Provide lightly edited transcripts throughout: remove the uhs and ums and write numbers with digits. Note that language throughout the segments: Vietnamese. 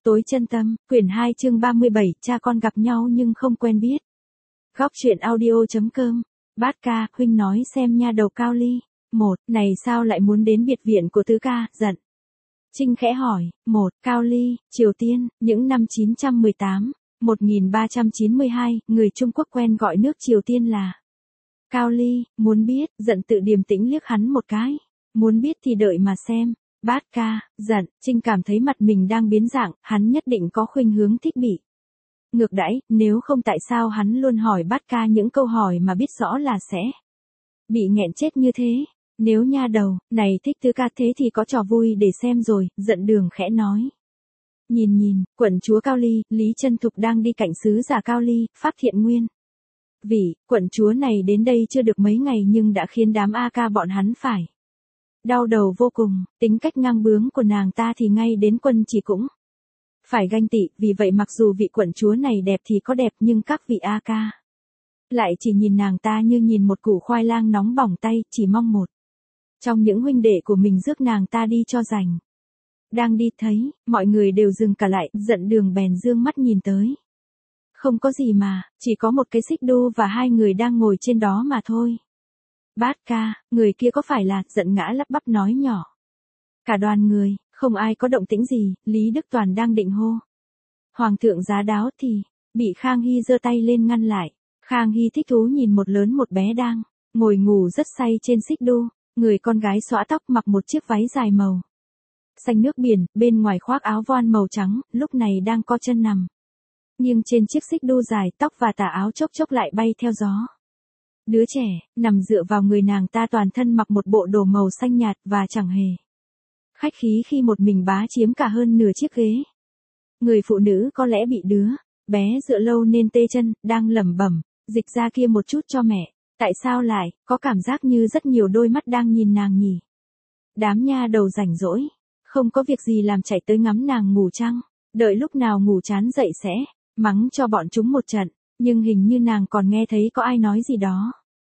Tối chân tâm, quyển 2 chương 37, cha con gặp nhau nhưng không quen biết. Góc truyện audio.com. Bát ca, huynh nói xem nha đầu Cao Ly. Này sao lại muốn đến biệt viện của tứ ca, giận. Trinh khẽ hỏi, Cao Ly, Triều Tiên, những năm 918, 1392, người Trung Quốc quen gọi nước Triều Tiên là Cao Ly, muốn biết, giận tự điềm tĩnh liếc hắn một cái. Muốn biết thì đợi mà xem. Bát ca, giận, Trinh cảm thấy mặt mình đang biến dạng, hắn nhất định có khuynh hướng thích bị ngược đãi, nếu không tại sao hắn luôn hỏi bát ca những câu hỏi mà biết rõ là sẽ bị nghẹn chết như thế. Nếu nha đầu này thích tứ ca thế thì có trò vui để xem rồi, giận đường khẽ nói. Nhìn, quận chúa Cao Ly, Lý Chân Thục đang đi cạnh sứ giả Cao Ly, Pháp Thiện Nguyên. Quận chúa này đến đây chưa được mấy ngày nhưng đã khiến đám A ca bọn hắn phải đau đầu vô cùng, tính cách ngang bướng của nàng ta thì ngay đến quân chỉ cũng phải ganh tị, vì vậy mặc dù vị quận chúa này đẹp thì có đẹp nhưng các vị A ca lại chỉ nhìn nàng ta như nhìn một củ khoai lang nóng bỏng tay, chỉ mong một trong những huynh đệ của mình rước nàng ta đi cho rành. Đang đi thấy, mọi người đều dừng cả lại, giận đường bèn dương mắt nhìn tới. Không có gì mà, chỉ có một cái xích đu và hai người đang ngồi trên đó mà thôi. Bát ca, người kia có phải là, giận ngã lắp bắp nói nhỏ. Cả đoàn người, không ai có động tĩnh gì, Lý Đức Toàn đang định hô. Hoàng thượng giá đáo thì, bị Khang Hy giơ tay lên ngăn lại. Khang Hy thích thú nhìn một lớn một bé đang ngồi ngủ rất say trên xích đu. Người con gái xõa tóc mặc một chiếc váy dài màu xanh nước biển, bên ngoài khoác áo voan màu trắng, lúc này đang co chân nằm nghiêng trên chiếc xích đu dài, tóc và tà áo chốc chốc lại bay theo gió. Đứa trẻ, nằm dựa vào người nàng ta toàn thân mặc một bộ đồ màu xanh nhạt và chẳng hề khách khí khi một mình bá chiếm cả hơn nửa chiếc ghế. Người phụ nữ có lẽ bị đứa bé dựa lâu nên tê chân, đang lẩm bẩm, dịch ra kia một chút cho mẹ. Tại sao lại, có cảm giác như rất nhiều đôi mắt đang nhìn nàng nhỉ? Đám nha đầu rảnh rỗi, không có việc gì làm chạy tới ngắm nàng ngủ chăng? Đợi lúc nào ngủ chán dậy sẽ mắng cho bọn chúng một trận, nhưng hình như nàng còn nghe thấy có ai nói gì đó.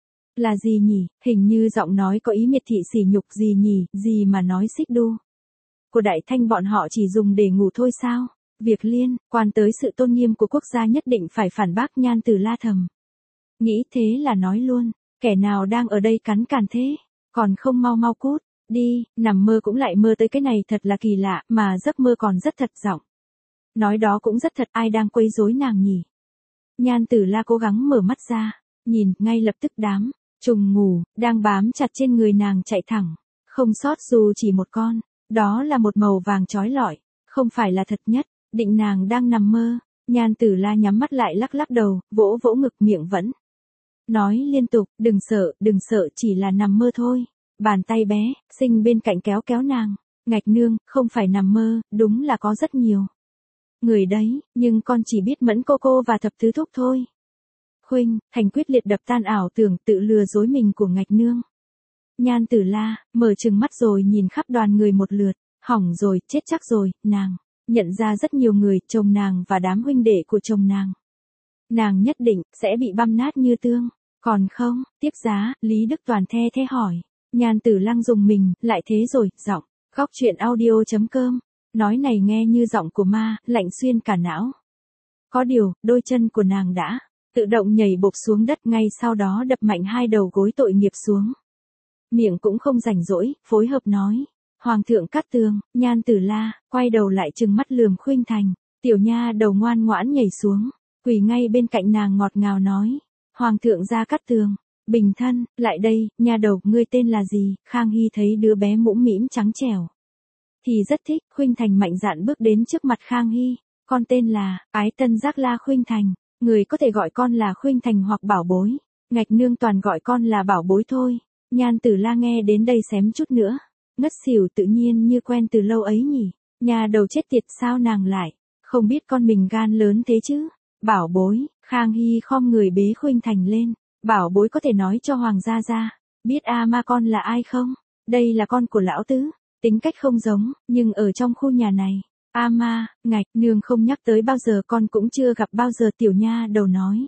Là gì nhỉ? Hình như giọng nói có ý miệt thị sỉ nhục gì nhỉ? Gì mà nói xích đu của Đại Thanh bọn họ chỉ dùng để ngủ thôi sao? Việc liên quan tới sự tôn nghiêm của quốc gia nhất định phải phản bác. Nhan Tử la thầm nghĩ, thế là nói luôn, kẻ nào đang ở đây cắn càn thế, còn không mau cút đi, nằm mơ cũng lại mơ tới cái này, thật là kỳ lạ, mà giấc mơ còn rất thật. Giọng nói đó cũng rất thật, ai đang quấy rối nàng nhỉ? Nhan Tử la cố gắng mở mắt ra, nhìn, ngay lập tức đám trùng ngủ đang bám chặt trên người nàng chạy thẳng, không sót dù chỉ một con. Đó là một màu vàng chói lọi, không phải là thật nhất định nàng đang nằm mơ. Nhan Tử la nhắm mắt lại, lắc đầu, vỗ vỗ ngực, miệng vẫn nói liên tục, đừng sợ, chỉ là nằm mơ thôi. Bàn tay bé xinh bên cạnh kéo nàng. Ngạch nương, không phải nằm mơ, đúng là có rất nhiều người đấy, nhưng con chỉ biết Mẫn cô và Thập Tứ Thúc thôi. Khuynh Thành quyết liệt đập tan ảo tưởng tự lừa dối mình của Ngạch nương. Nhan Tử la mở trừng mắt rồi nhìn khắp đoàn người một lượt. Hỏng rồi, chết chắc rồi. Nàng nhận ra rất nhiều người, chồng nàng và đám huynh đệ của chồng nàng. Nàng nhất định sẽ bị băm nát như tương. Còn không, tiếp giá, Lý Đức Toàn the hỏi. Nhan Tử Lăng dùng mình, lại thế rồi, giọng. Góc truyện audio.com. Nói này nghe như giọng của ma, lạnh xuyên cả não. Có điều, đôi chân của nàng đã tự động nhảy bộp xuống đất, ngay sau đó đập mạnh hai đầu gối tội nghiệp xuống. Miệng cũng không rảnh rỗi, phối hợp nói. Hoàng thượng Cát Tường. Nhan Tử la quay đầu lại trừng mắt lườm Khuynh Thành. Tiểu nha đầu ngoan ngoãn nhảy xuống, quỳ ngay bên cạnh nàng, ngọt ngào nói. Hoàng thượng Gia Cát Tường, bình thân, lại đây, nha đầu, ngươi tên là gì? Khang Hy thấy đứa bé mũm mĩm trắng trẻo thì rất thích. Khuynh Thành mạnh dạn bước đến trước mặt Khang Hy. Con tên là Ái Tân Giác La Khuynh Thành. Người có thể gọi con là Khuynh Thành hoặc Bảo Bối. Ngạch nương toàn gọi con là Bảo Bối thôi. Nhan Tử la nghe đến đây xém chút nữa ngất xỉu, tự nhiên như quen từ lâu ấy nhỉ. Nhà đầu chết tiệt, sao nàng lại không biết con mình gan lớn thế chứ? Bảo Bối. Khang Hy khom người bế Khuynh Thành lên. Bảo Bối có thể nói cho Hoàng gia biết ma con là ai không? Đây là con của lão tứ. Tính cách không giống, nhưng ở trong khu nhà này, ma, Ngạch nương không nhắc tới bao giờ, con cũng chưa gặp bao giờ. Tiểu nha đầu nói.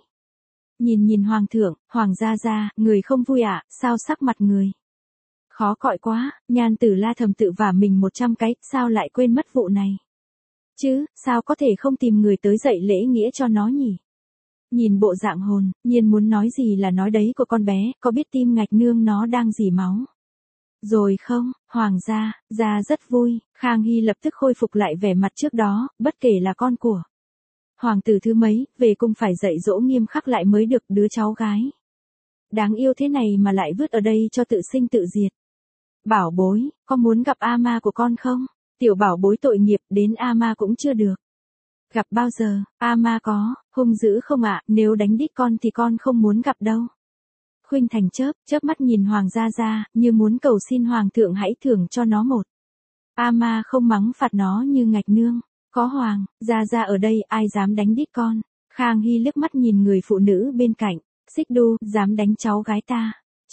Nhìn Hoàng thượng, Hoàng gia, người không vui ạ? Sao sắc mặt người khó coi quá? Nhan Tử la thầm tự vả mình 100 cái, sao lại quên mất vụ này? chứ, sao có thể không tìm người tới dạy lễ nghĩa cho nó nhỉ? Nhìn bộ dạng hồn, nhiên muốn nói gì là nói đấy của con bé, có biết tim ngạch nương nó đang dỉ máu rồi không? Hoàng gia rất vui, Khang Hy lập tức khôi phục lại vẻ mặt trước đó, bất kể là con của hoàng tử thứ mấy, về cung phải dạy dỗ nghiêm khắc lại mới được, đứa cháu gái đáng yêu thế này mà lại vứt ở đây cho tự sinh tự diệt. Bảo bối, có muốn gặp ama của con không? Tiểu bảo bối tội nghiệp, đến ama cũng chưa được. Gặp bao giờ, ama có, hung dữ không ạ, nếu đánh đít con thì con không muốn gặp đâu. Khuynh Thành chớp mắt nhìn Hoàng gia, như muốn cầu xin Hoàng thượng hãy thưởng cho nó một ama không mắng phạt nó như ngạch nương. Có Hoàng gia ở đây, ai dám đánh đít con? Khang Hy liếc mắt nhìn người phụ nữ bên cạnh. Xích đu, dám đánh cháu gái ta.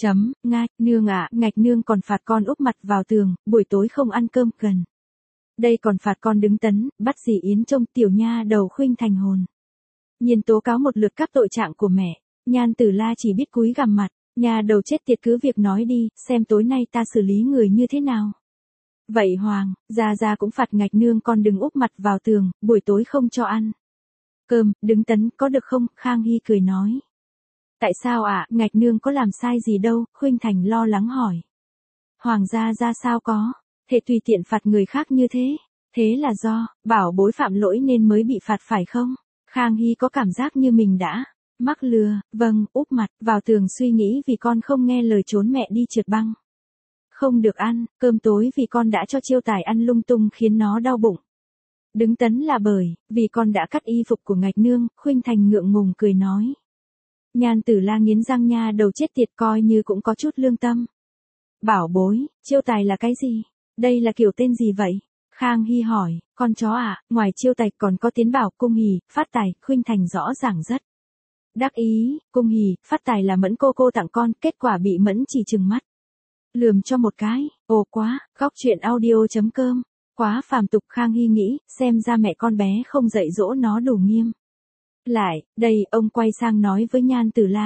Nương ạ, ngạch nương còn phạt con úp mặt vào tường, buổi tối không ăn cơm gần. Đây còn phạt con đứng tấn, bắt dì Yến trông tiểu nha đầu. Khuynh Thành hồn nhiên tố cáo một lượt các tội trạng của mẹ. Nhan Tử La chỉ biết cúi gằm mặt, nhà đầu chết tiệt cứ việc nói đi, xem tối nay ta xử lý người như thế nào. Vậy Hoàng gia cũng phạt ngạch nương con đừng úp mặt vào tường, buổi tối không cho ăn cơm, đứng tấn, có được không? Khang Hy cười nói. Tại sao ạ, ngạch nương có làm sai gì đâu? Khuynh Thành lo lắng hỏi. Hoàng gia sao có thể tùy tiện phạt người khác như thế? Thế là do bảo bối phạm lỗi nên mới bị phạt phải không? Khang Hy có cảm giác như mình đã mắc lừa. Vâng, úp mặt vào tường suy nghĩ vì con không nghe lời trốn mẹ đi trượt băng. Không được ăn cơm tối vì con đã cho Chiêu Tài ăn lung tung khiến nó đau bụng. Đứng tấn là bởi vì con đã cắt y phục của ngạch nương. Khuynh Thành ngượng ngùng cười nói. Nhan Tử La nghiến răng, nha đầu chết tiệt, coi như cũng có chút lương tâm. Bảo bối, Chiêu Tài là cái gì? Đây là kiểu tên gì vậy? Khang Hy hỏi. Con chó à, ngoài Chiêu Tài còn có Tiến Bảo, Cung Hỉ, Phát Tài. Khuynh Thành rõ ràng rất đắc ý. Cung Hỉ, Phát Tài là Mẫn cô tặng con, kết quả bị Mẫn chỉ trừng mắt lườm cho một cái. Ồ quá, góc truyện audio.com. Quá phàm tục. Khang Hy nghĩ, xem ra mẹ con bé không dạy dỗ nó đủ nghiêm. Lại, đây, ông quay sang nói với Nhan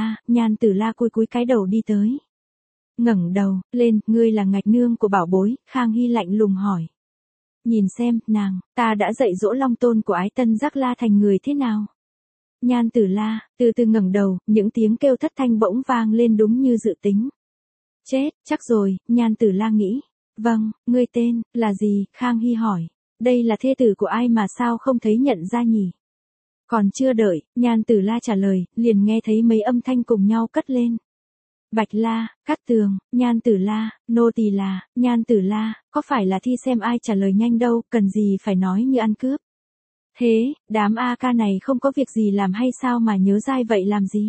Tử La cúi cái đầu đi tới. Ngẩng đầu lên, ngươi là ngạch nương của bảo bối? Khang Hy lạnh lùng hỏi. Nhìn xem, ta đã dạy dỗ Long Tôn của Ái Tân Giác La thành người thế nào? Nhan Tử La từ từ ngẩng đầu, những tiếng kêu thất thanh bỗng vang lên đúng như dự tính. Chết, chắc rồi, Nhan Tử La nghĩ. Vâng, ngươi tên là gì? Khang Hy hỏi. Đây là thê tử của ai mà sao không thấy nhận ra nhỉ? Còn chưa đợi Nhan Tử La trả lời, liền nghe thấy mấy âm thanh cùng nhau cất lên. Bạch La, Cát Tường, Nhan Tử La, nô tỳ là Nhan Tử La, có phải là thi xem ai trả lời nhanh đâu, cần gì phải nói như ăn cướp. Thế, đám A ca này không có việc gì làm hay sao mà nhớ dai vậy làm gì?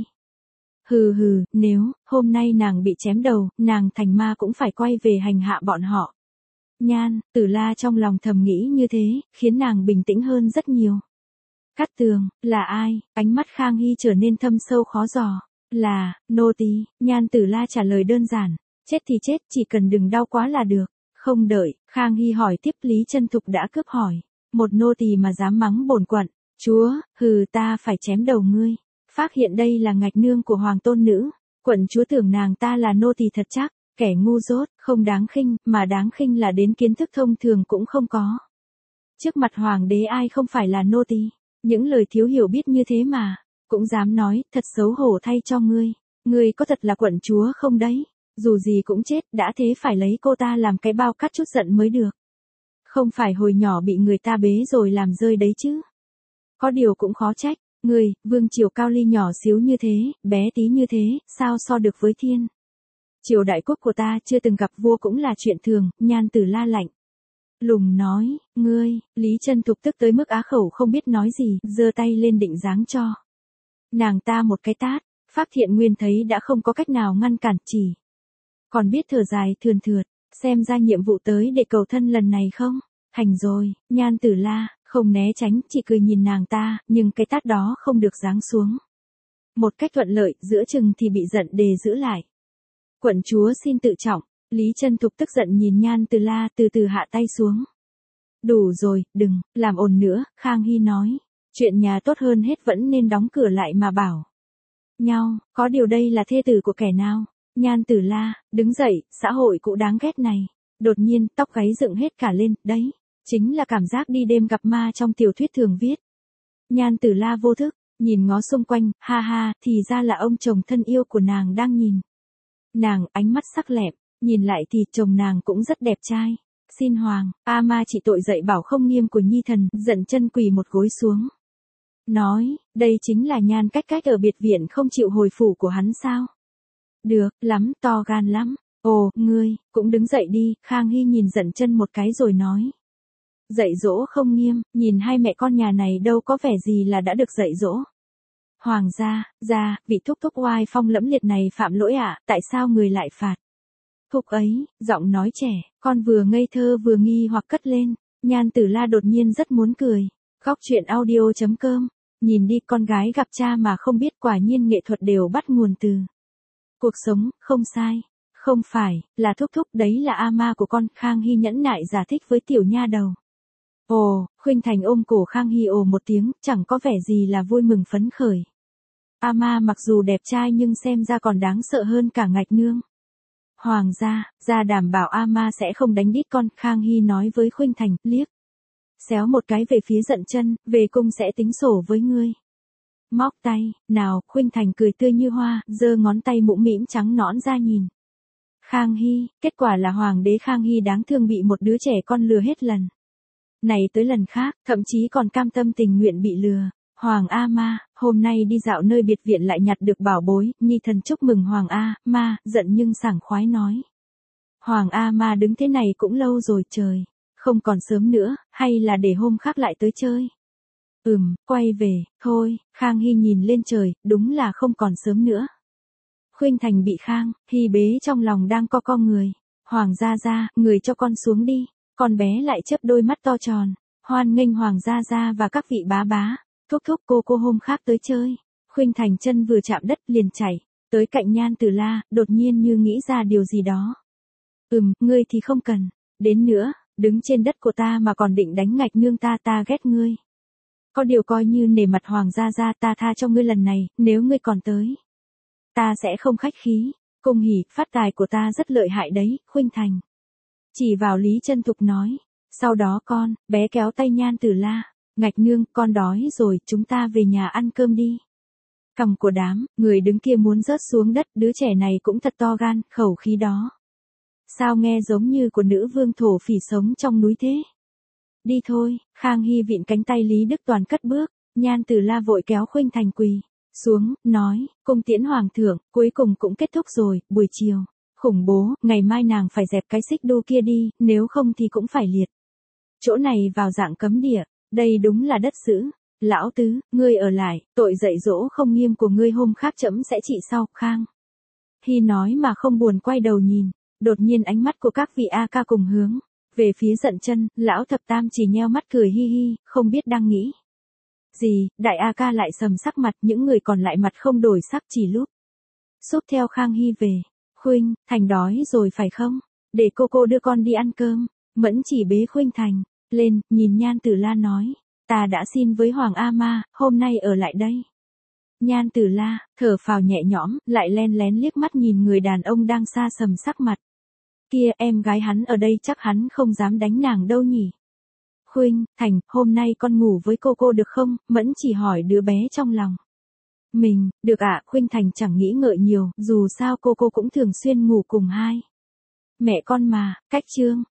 Hừ, nếu hôm nay nàng bị chém đầu, nàng thành ma cũng phải quay về hành hạ bọn họ. Nhan Tử La trong lòng thầm nghĩ như thế, khiến nàng bình tĩnh hơn rất nhiều. Cát Tường, là ai? Ánh mắt Khang Hy trở nên thâm sâu khó dò. Là, nô tỳ. Nhan Tử La trả lời đơn giản. Chết thì chết, chỉ cần đừng đau quá là được. Không đợi, Khang Hy hỏi tiếp, Lý Chân Thục đã cướp hỏi. Một nô tỳ mà dám mắng bổn quận. Chúa, ta phải chém đầu ngươi. Phát hiện đây là ngạch nương của hoàng tôn nữ. Quận chúa tưởng nàng ta là nô tỳ thật chắc. Kẻ ngu dốt, không đáng khinh, mà đáng khinh là đến kiến thức thông thường cũng không có. Trước mặt hoàng đế ai không phải là nô tỳ? Những lời thiếu hiểu biết như thế mà cũng dám nói, thật xấu hổ thay cho ngươi. Ngươi có thật là quận chúa không đấy? Dù gì cũng chết, đã thế phải lấy cô ta làm cái bao cắt chút giận mới được. Không phải hồi nhỏ bị người ta bế rồi làm rơi đấy chứ. Có điều cũng khó trách, ngươi, vương triều Cao Ly nhỏ xíu như thế, bé tí như thế, sao so được với thiên triều đại quốc của ta, chưa từng gặp vua cũng là chuyện thường. Nhan Tử La lạnh lùng nói. Ngươi, Lý Chân Thục tức tới mức á khẩu không biết nói gì, giơ tay lên định giáng cho nàng ta một cái tát. Pháp Thiện Nguyên thấy đã không có cách nào ngăn cản, chỉ còn biết thở dài thườn thượt, xem ra nhiệm vụ tới để cầu thân lần này không thành rồi. Nhan Tử La không né tránh, chỉ cười nhìn nàng ta, nhưng cái tát đó không được giáng xuống một cách thuận lợi, giữa chừng thì bị giận đề giữ lại. Quận chúa xin tự trọng. Lý Chân Thục tức giận nhìn Nhan Tử La, từ từ hạ tay xuống. Đủ rồi, đừng làm ồn nữa. Khang Hy nói. Chuyện nhà tốt hơn hết vẫn nên đóng cửa lại mà bảo nhau, có điều đây là thê tử của kẻ nào? Nhan Tử La đứng dậy, xã hội cũ đáng ghét này. Đột nhiên, tóc gáy dựng hết cả lên, đấy, Chính là cảm giác đi đêm gặp ma trong tiểu thuyết thường viết. Nhan Tử La vô thức, nhìn ngó xung quanh, ha ha, thì ra là ông chồng thân yêu của nàng đang nhìn. Nàng, ánh mắt sắc lẹm, nhìn lại thì chồng nàng cũng rất đẹp trai. Xin hoàng, A Ma trị tội dạy bảo không nghiêm của nhi thần, giận chân quỳ một gối xuống. Nói, đây chính là Nhan Cách Cách ở biệt viện không chịu hồi phủ của hắn sao? Được, lắm, to gan lắm. Ồ, ngươi, cũng đứng dậy đi, Khang Hy nhìn giận chân một cái rồi nói. Dạy dỗ không nghiêm, nhìn hai mẹ con nhà này đâu có vẻ gì là đã được dạy dỗ. Hoàng gia, vị thúc thúc oai phong lẫm liệt này phạm lỗi ạ, tại sao người lại phạt? Thúc ấy, giọng nói trẻ, con vừa ngây thơ vừa nghi hoặc cất lên, Nhan Tử La đột nhiên rất muốn cười. Góc truyện audio.com, nhìn đi con gái gặp cha mà không biết quả nhiên nghệ thuật đều bắt nguồn từ cuộc sống, không sai. Không phải, là thúc thúc đấy là A Ma của con, Khang Hy nhẫn nại giải thích với tiểu nha đầu. Ồ, Khuynh Thành ôm cổ Khang Hy ồ một tiếng, chẳng có vẻ gì là vui mừng phấn khởi. A Ma mặc dù đẹp trai nhưng xem ra còn đáng sợ hơn cả Ngạch Nương. Hoàng gia đảm bảo A Ma sẽ không đánh đít con, Khang Hy nói với Khuynh Thành, liếc. Xéo một cái về phía giận chân, về cung sẽ tính sổ với ngươi. Móc tay, nào, Khuynh Thành cười tươi như hoa, giơ ngón tay mũm mĩm trắng nõn ra nhìn. Khang Hy, kết quả là hoàng đế Khang Hy đáng thương bị một đứa trẻ con lừa hết lần này tới lần khác, thậm chí còn cam tâm tình nguyện bị lừa. Hoàng A Ma, hôm nay đi dạo nơi biệt viện lại nhặt được bảo bối, nhi thần chúc mừng Hoàng A Ma, giận nhưng sảng khoái nói. Hoàng A Ma đứng thế này cũng lâu rồi trời, không còn sớm nữa, hay là để hôm khác lại tới chơi. Quay về, thôi, Khang Hy nhìn lên trời, đúng là không còn sớm nữa. Khuynh Thành bị Khang Hy bế trong lòng đang co người. Hoàng gia, người cho con xuống đi. Con bé lại chớp đôi mắt to tròn, hoan nghênh Hoàng gia và các vị bá, thúc thúc cô hôm khác tới chơi. Khuynh Thành chân vừa chạm đất liền chạy tới cạnh Nhan Tử La, đột nhiên như nghĩ ra điều gì đó. Ngươi thì không cần đến nữa, đứng trên đất của ta mà còn định đánh Ngạch Nương ta ghét ngươi. Có điều coi như nể mặt Hoàng gia ta tha cho ngươi lần này, nếu ngươi còn tới, ta sẽ không khách khí. Cung hỉ, phát tài của ta rất lợi hại đấy, Khuynh Thành chỉ vào Lý Chân Thục nói. Sau đó bé kéo tay Nhan Tử La. Ngạch Nương, con đói rồi, chúng ta về nhà ăn cơm đi. Cằm của đám, người đứng kia muốn rớt xuống đất, đứa trẻ này cũng thật to gan, khẩu khí đó. Sao nghe giống như của nữ vương thổ phỉ sống trong núi thế? Đi thôi, Khang Hy vịn cánh tay Lý Đức Toàn cất bước, Nhan Tử La vội kéo Khuynh Thành quỳ xuống, nói, cung tiễn hoàng thượng, cuối cùng cũng kết thúc rồi, buổi chiều. Khủng bố, ngày mai nàng phải dẹp cái xích đu kia đi, nếu không thì cũng phải liệt chỗ này vào dạng cấm địa, đây đúng là đất dữ. Lão tứ, ngươi ở lại, tội dạy dỗ không nghiêm của ngươi hôm khác trẫm sẽ trị sau. Khang Hy nói mà không buồn quay đầu nhìn, đột nhiên ánh mắt của các vị A Ca cùng hướng về phía giận chân, lão thập tam chỉ nheo mắt cười hi hi, không biết đang nghĩ gì. Đại A Ca lại sầm sắc mặt, những người còn lại mặt không đổi sắc chỉ lúp xúp theo Khang Hy về. Khuynh Thành đói rồi phải không? Để cô đưa con đi ăn cơm. Mẫn chỉ bế Khuynh Thành lên, nhìn Nhan Tử La nói, ta đã xin với Hoàng A Ma, hôm nay ở lại đây. Nhan Tử La thở phào nhẹ nhõm, lại len lén liếc mắt nhìn người đàn ông đang xa sầm sắc mặt. Kia, em gái hắn ở đây chắc hắn không dám đánh nàng đâu nhỉ. Khuynh Thành, hôm nay con ngủ với cô được không? Mẫn chỉ hỏi đứa bé trong lòng mình. Được ạ. Khuynh Thành chẳng nghĩ ngợi nhiều, dù sao cô cũng thường xuyên ngủ cùng hai mẹ con mà. Cách chương